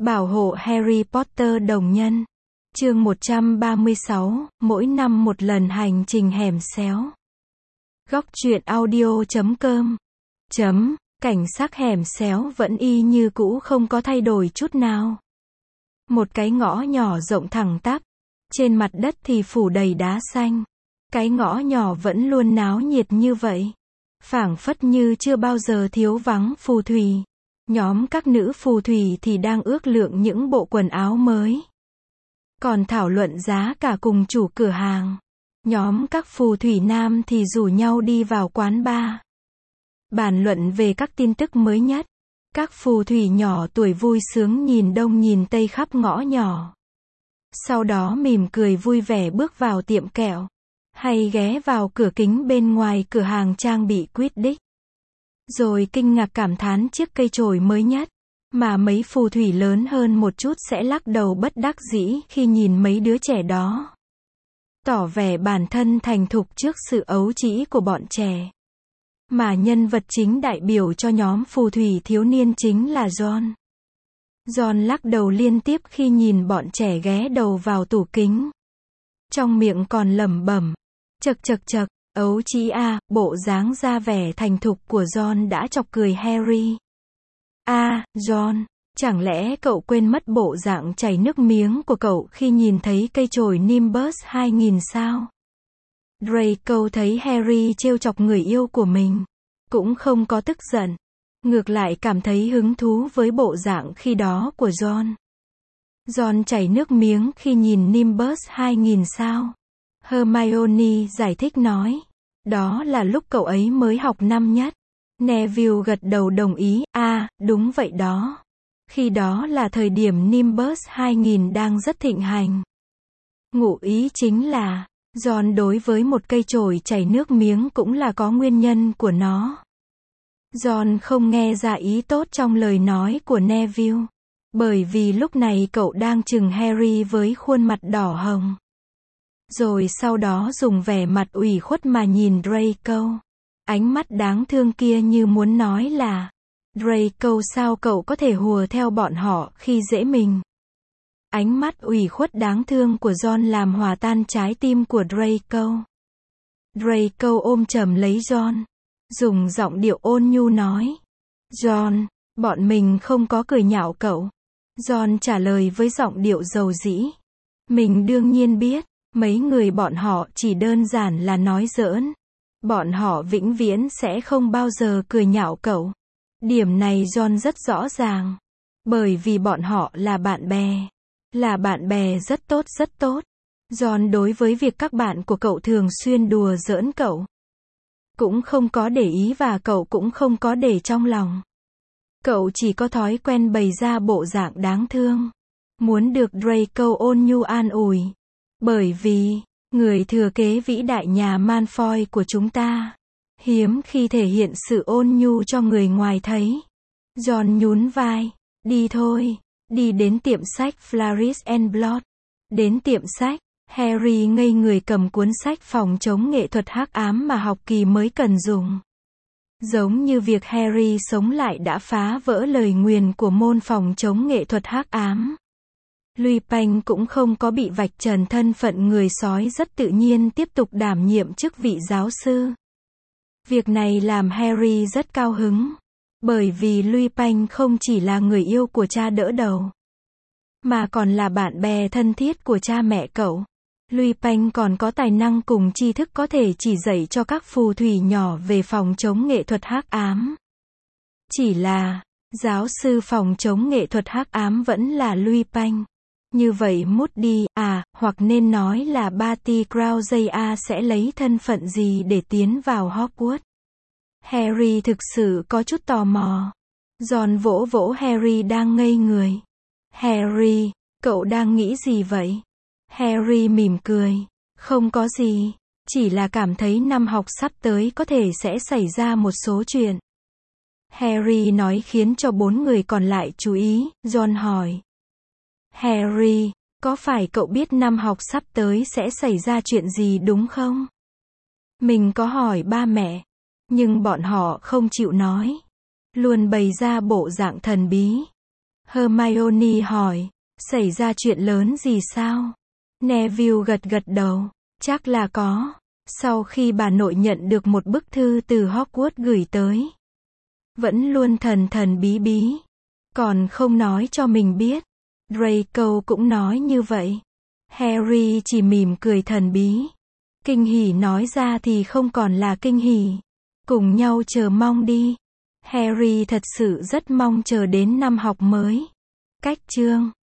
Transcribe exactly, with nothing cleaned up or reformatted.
Bảo hộ Harry Potter đồng nhân. Chương một trăm ba mươi sáu, mỗi năm một lần hành trình hẻm xéo. Góc truyện audio chấm com. Chấm, cảnh sắc hẻm xéo vẫn y như cũ, không có thay đổi chút nào. Một cái ngõ nhỏ rộng thẳng tắp, trên mặt đất thì phủ đầy đá xanh. Cái ngõ nhỏ vẫn luôn náo nhiệt như vậy, phảng phất như chưa bao giờ thiếu vắng phù thủy. Nhóm các nữ phù thủy thì đang ước lượng những bộ quần áo mới, còn thảo luận giá cả cùng chủ cửa hàng. Nhóm các phù thủy nam thì rủ nhau đi vào quán bar, bàn luận về các tin tức mới nhất. Các phù thủy nhỏ tuổi vui sướng nhìn đông nhìn tây khắp ngõ nhỏ. Sau đó mỉm cười vui vẻ bước vào tiệm kẹo, hay ghé vào cửa kính bên ngoài cửa hàng trang bị Quidditch. Rồi kinh ngạc cảm thán chiếc cây chổi mới nhất, mà mấy phù thủy lớn hơn một chút sẽ lắc đầu bất đắc dĩ khi nhìn mấy đứa trẻ đó, tỏ vẻ bản thân thành thục trước sự ấu trĩ của bọn trẻ. Mà nhân vật chính đại biểu cho nhóm phù thủy thiếu niên chính là Ron. Ron lắc đầu liên tiếp khi nhìn bọn trẻ ghé đầu vào tủ kính, trong miệng còn lẩm bẩm, chậc chậc chậc, ấu trĩ a. Bộ dáng ra vẻ thành thục của Ron đã chọc cười Harry. A, à, Ron, chẳng lẽ cậu quên mất bộ dạng chảy nước miếng của cậu khi nhìn thấy cây chổi Nimbus hai nghìn sao? Draco thấy Harry trêu chọc người yêu của mình, cũng không có tức giận, ngược lại cảm thấy hứng thú với bộ dạng khi đó của Ron. Ron chảy nước miếng khi nhìn Nimbus hai nghìn sao? Hermione giải thích nói, đó là lúc cậu ấy mới học năm nhất. Neville gật đầu đồng ý, a, à, đúng vậy đó. Khi đó là thời điểm Nimbus hai nghìn đang rất thịnh hành. Ngụ ý chính là, Ron đối với một cây chổi chảy nước miếng cũng là có nguyên nhân của nó. Ron không nghe ra ý tốt trong lời nói của Neville, bởi vì lúc này cậu đang chừng Harry với khuôn mặt đỏ hồng. Rồi sau đó dùng vẻ mặt ủy khuất mà nhìn Draco. Ánh mắt đáng thương kia như muốn nói là, Draco sao cậu có thể hùa theo bọn họ khi dễ mình. Ánh mắt ủy khuất đáng thương của Ron làm hòa tan trái tim của Draco. Draco ôm chầm lấy Ron, dùng giọng điệu ôn nhu nói, Ron, bọn mình không có cười nhạo cậu. Ron trả lời với giọng điệu dầu dĩ, mình đương nhiên biết, mấy người bọn họ chỉ đơn giản là nói giỡn. Bọn họ vĩnh viễn sẽ không bao giờ cười nhạo cậu. Điểm này Ron rất rõ ràng. Bởi vì bọn họ là bạn bè. Là bạn bè rất tốt rất tốt. Ron đối với việc các bạn của cậu thường xuyên đùa giỡn cậu, cũng không có để ý và cậu cũng không có để trong lòng. Cậu chỉ có thói quen bày ra bộ dạng đáng thương, muốn được Draco ôn nhu an ủi. Bởi vì, người thừa kế vĩ đại nhà Malfoy của chúng ta, hiếm khi thể hiện sự ôn nhu cho người ngoài thấy. Ron nhún vai, đi thôi, đi đến tiệm sách Flourish and Blood. Đến tiệm sách, Harry ngây người cầm cuốn sách phòng chống nghệ thuật hắc ám mà học kỳ mới cần dùng. Giống như việc Harry sống lại đã phá vỡ lời nguyền của môn phòng chống nghệ thuật hắc ám. Lupin cũng không có bị vạch trần thân phận người sói, rất tự nhiên tiếp tục đảm nhiệm chức vị giáo sư. Việc này làm Harry rất cao hứng, bởi vì Lupin không chỉ là người yêu của cha đỡ đầu, mà còn là bạn bè thân thiết của cha mẹ cậu. Lupin còn có tài năng cùng tri thức có thể chỉ dạy cho các phù thủy nhỏ về phòng chống nghệ thuật hắc ám. Chỉ là, giáo sư phòng chống nghệ thuật hắc ám vẫn là Lupin. Như vậy Moody, à, hoặc nên nói là Barty Crouch a sẽ lấy thân phận gì để tiến vào Hogwarts? Harry thực sự có chút tò mò. Ron vỗ vỗ Harry đang ngây người. Harry, cậu đang nghĩ gì vậy? Harry mỉm cười. Không có gì, chỉ là cảm thấy năm học sắp tới có thể sẽ xảy ra một số chuyện. Harry nói khiến cho bốn người còn lại chú ý. Ron hỏi, Harry, có phải cậu biết năm học sắp tới sẽ xảy ra chuyện gì đúng không? Mình có hỏi ba mẹ, nhưng bọn họ không chịu nói. Luôn bày ra bộ dạng thần bí. Hermione hỏi, xảy ra chuyện lớn gì sao? Neville gật gật đầu, chắc là có. Sau khi bà nội nhận được một bức thư từ Hogwarts gửi tới, vẫn luôn thần thần bí bí, còn không nói cho mình biết. Draco cũng nói như vậy. Harry chỉ mỉm cười thần bí. Kinh hỉ nói ra thì không còn là kinh hỉ. Cùng nhau chờ mong đi. Harry thật sự rất mong chờ đến năm học mới. Cách chương